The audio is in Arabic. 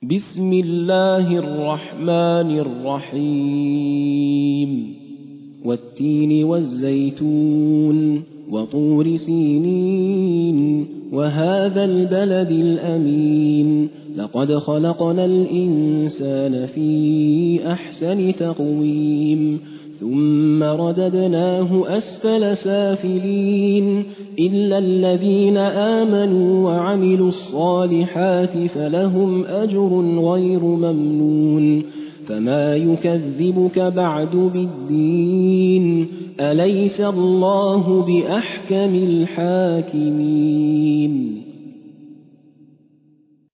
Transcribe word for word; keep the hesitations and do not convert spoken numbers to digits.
بسم الله الرحمن الرحيم والتين والزيتون وطور سينين وهذا البلد الأمين لقد خلقنا الإنسان في أحسن تقويم ثم رددناه أسفل سافلين إلا الذين آمنوا وعملوا الصالحات فلهم أجر غير ممنون فما يكذبك بعد بالدين أليس الله بأحكم الحاكمين